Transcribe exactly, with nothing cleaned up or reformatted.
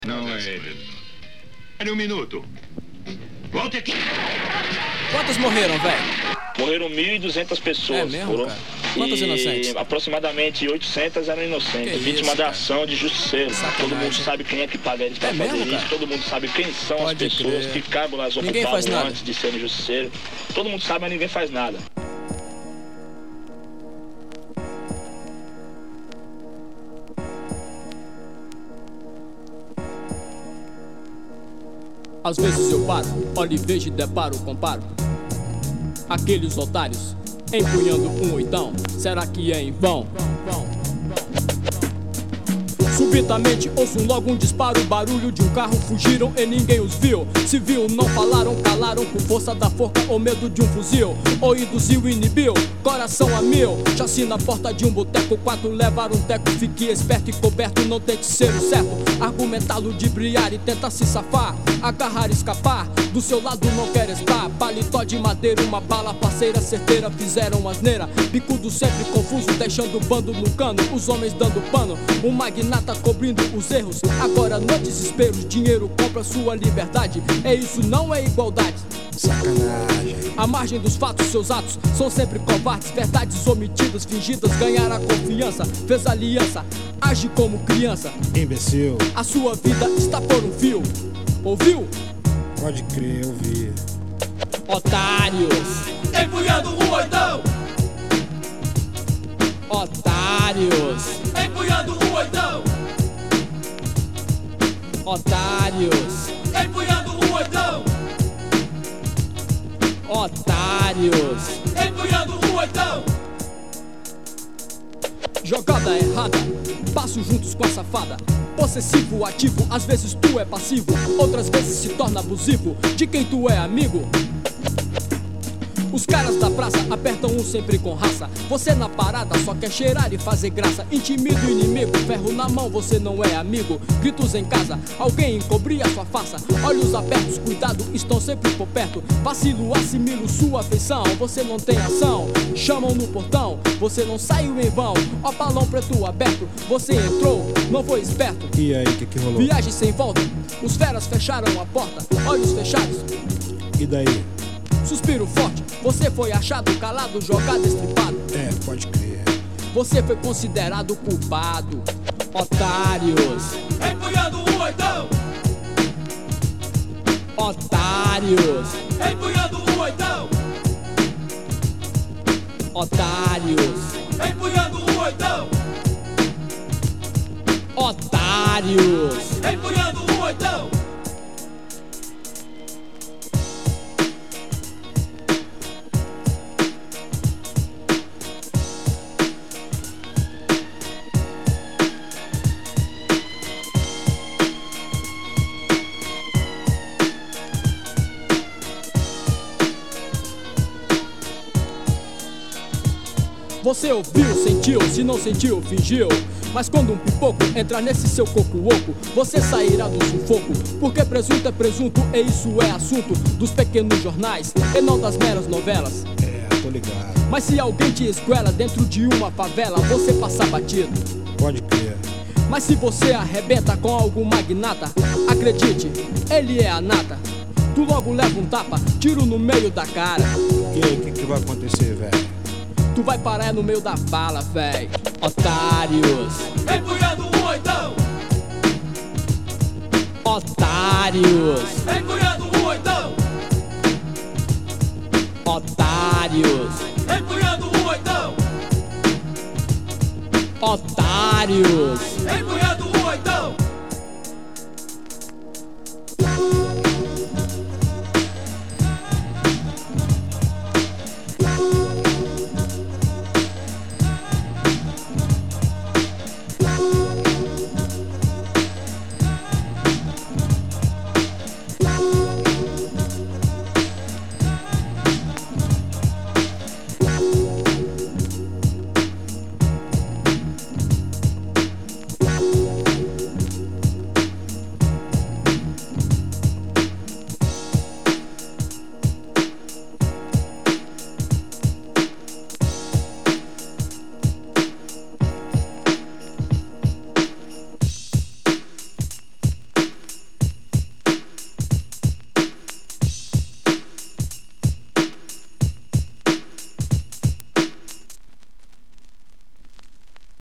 Não é ele. Espere um minuto. Volte aqui. Quantos morreram, velho? Morreram mil e duzentas pessoas. É mesmo, foram. cara? Quantas e inocentes? Aproximadamente oitocentas eram inocentes, Que vítima isso, da cara? ação de justiceiro. Sacanagem. Todo mundo sabe quem é que paga eles pra É fazer mesmo, isso. cara? Todo mundo sabe quem são Pode as pessoas, crer. que cargo elas Ninguém faz ocupavam nada. antes de serem justiceiros. Todo mundo sabe, mas ninguém faz nada. Às vezes eu paro, olho e vejo e deparo, comparo aqueles otários empunhando um oitão. Será que é em vão? Subitamente ouço logo um disparo, barulho de um carro, fugiram e ninguém os viu. Se viu, não falaram, calaram por força da forca ou medo de um fuzil. Ouídos e o inibiu, coração a mil. Chassi na porta de um boteco, quatro levaram um teco. Fique esperto e coberto, não tente ser o certo. Argumentar, ludibriar e tentar se safar. Agarrar, escapar, do seu lado não quer estar. Paletó de madeira, uma bala parceira certeira. Fizeram asneira, bicudo sempre confuso, deixando o bando no cano. Os homens dando pano, um magnata cobrindo os erros. Agora no desespero, dinheiro compra sua liberdade. É isso, não é igualdade. Sacanagem. À margem dos fatos, seus atos são sempre covardes. Verdades omitidas, fingidas, ganhar a confiança. Fez aliança, age como criança. Imbecil. A sua vida está por um fio. Ouviu? Pode crer, eu vi. Otários, Empunhando um oitão, otários, empunhando um oitão, otários, empunhando um oitão, otários. empunhando um oitão. Jogada errada, passo juntos com a safada. Possessivo, ativo, às vezes tu é passivo, outras vezes se torna abusivo. De quem tu é amigo? Os caras da praça apertam um sempre com raça. Você na parada só quer cheirar e fazer graça. Intimida o inimigo, ferro na mão, você não é amigo. Gritos em casa, alguém encobria sua farsa. Olhos abertos, cuidado, estão sempre por perto. Vacilo, assimilo sua afeição, você não tem ação. Chamam no portão, você não saiu em vão. Ó balão preto aberto, você entrou, não foi esperto. E aí, o que que rolou? Viagem sem volta, os feras fecharam a porta. Olhos fechados, E daí? suspiro forte, você foi achado calado, jogado, estripado. É, pode crer. Você foi considerado culpado. Otários, Empunhando um oitão, otários, empunhando um oitão, otários, empunhando um oitão, otários. empunhando um oitão. Você ouviu, sentiu, se não sentiu, fingiu. Mas quando um pipoco entrar nesse seu coco oco, você sairá do sufoco. Porque presunto é presunto e isso é assunto dos pequenos jornais e não das meras novelas. É, tô ligado. Mas se alguém te esguela dentro de uma favela, você passa batido. Pode crer. Mas se você arrebenta com algum magnata, acredite, ele é a nata. Tu logo leva um tapa, tiro no meio da cara. O que, que que vai acontecer, velho? Tu vai parar no meio da bala, véi. Otários, Empunhando um oitão, otários, empunhando um oitão, otários, empunhando um oitão, otários. empunhando